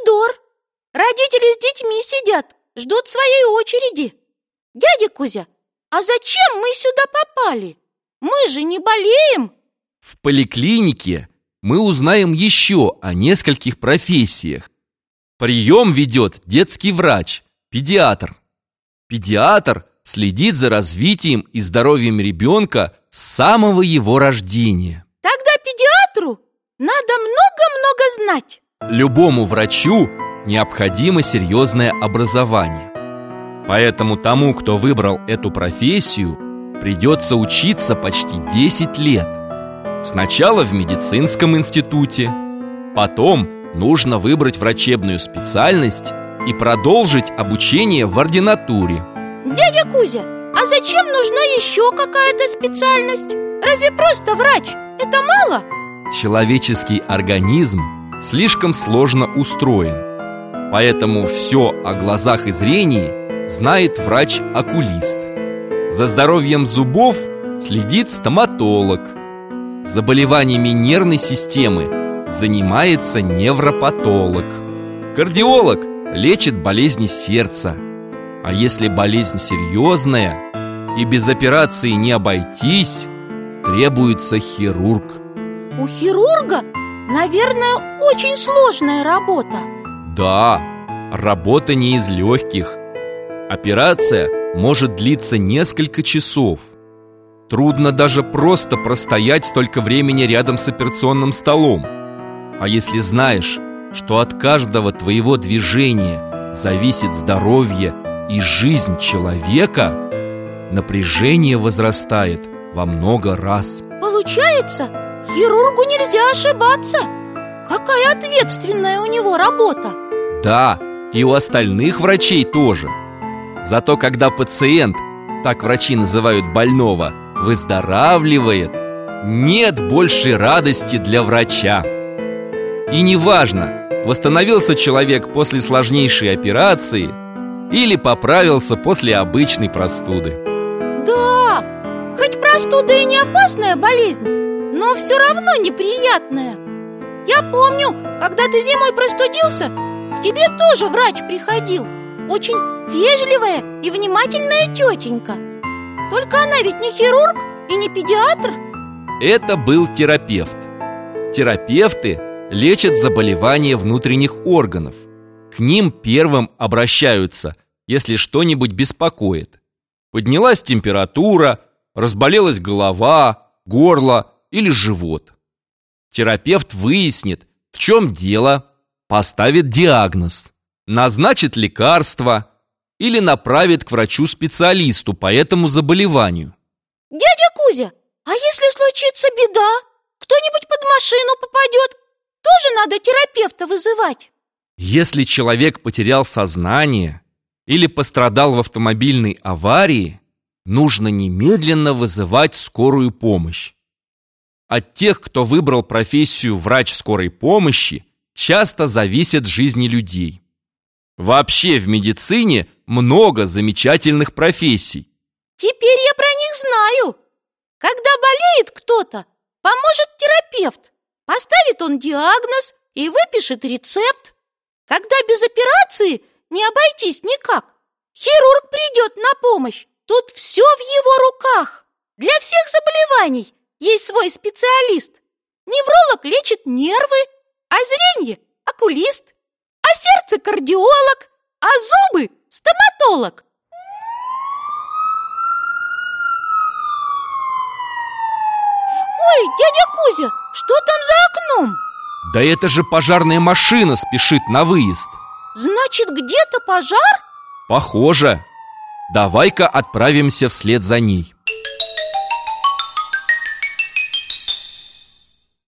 коридор. Родители с детьми сидят, ждут своей очереди. Дядя Кузя, а зачем мы сюда попали? Мы же не болеем. В поликлинике мы узнаем еще о нескольких профессиях. Прием ведет детский врач, педиатр. Педиатр следит за развитием и здоровьем ребенка с самого его рождения. Тогда педиатру надо много-много знать. Любому врачу необходимо серьезное образование. Поэтому тому, кто выбрал эту профессию, придется учиться почти 10 лет. Сначала в медицинском институте, потом нужно выбрать врачебную специальность и продолжить обучение в ординатуре. Дядя Кузя, а зачем нужна еще какая-то специальность? Разве просто врач? Это мало? Человеческий организм слишком сложно устроен, поэтому все о глазах и зрении знает врач-окулист. За здоровьем зубов следит стоматолог. Заболеваниями нервной системы занимается невропатолог. Кардиолог лечит болезни сердца. А если болезнь серьезная и без операции не обойтись, требуется хирург. У хирурга, наверное, очень сложная работа. Да, работа не из легких. Операция может длиться несколько часов. Трудно даже просто простоять столько времени рядом с операционным столом. А если знаешь, что от каждого твоего движения зависит здоровье и жизнь человека, напряжение возрастает во много раз. Получается, хирургу нельзя ошибаться. Какая ответственная у него работа. Да, и у остальных врачей тоже. Зато когда пациент, так врачи называют больного, выздоравливает, нет большей радости для врача. И неважно, восстановился человек после сложнейшей операции или поправился после обычной простуды. Да, хоть простуда и не опасная болезнь, но все равно неприятная. Я помню, когда ты зимой простудился, к тебе тоже врач приходил. Очень вежливая и внимательная тетенька. Только она ведь не хирург и не педиатр. Это был терапевт. Терапевты лечат заболевания внутренних органов. К ним первым обращаются, если что-нибудь беспокоит. Поднялась температура, разболелась голова, горло или живот. Терапевт выяснит, в чем дело, поставит диагноз, назначит лекарство или направит к врачу-специалисту по этому заболеванию. Дядя Кузя, а если случится беда? Кто-нибудь под машину попадет? Тоже надо терапевта вызывать? Если человек потерял сознание или пострадал в автомобильной аварии, нужно немедленно вызывать скорую помощь. От тех, кто выбрал профессию врач скорой помощи, часто зависят жизни людей. Вообще в медицине много замечательных профессий. Теперь я про них знаю. Когда болеет кто-то, поможет терапевт. Поставит он диагноз и выпишет рецепт. Когда без операции не обойтись никак, хирург придет на помощь. Тут все в его руках. Для всех заболеваний есть свой специалист. Невролог лечит нервы, а зрение – окулист, а сердце – кардиолог, а зубы – стоматолог. Ой, дядя Кузя, что там за окном? Да это же пожарная машина спешит на выезд. Значит, где-то пожар? Похоже. Давай-ка отправимся вслед за ней.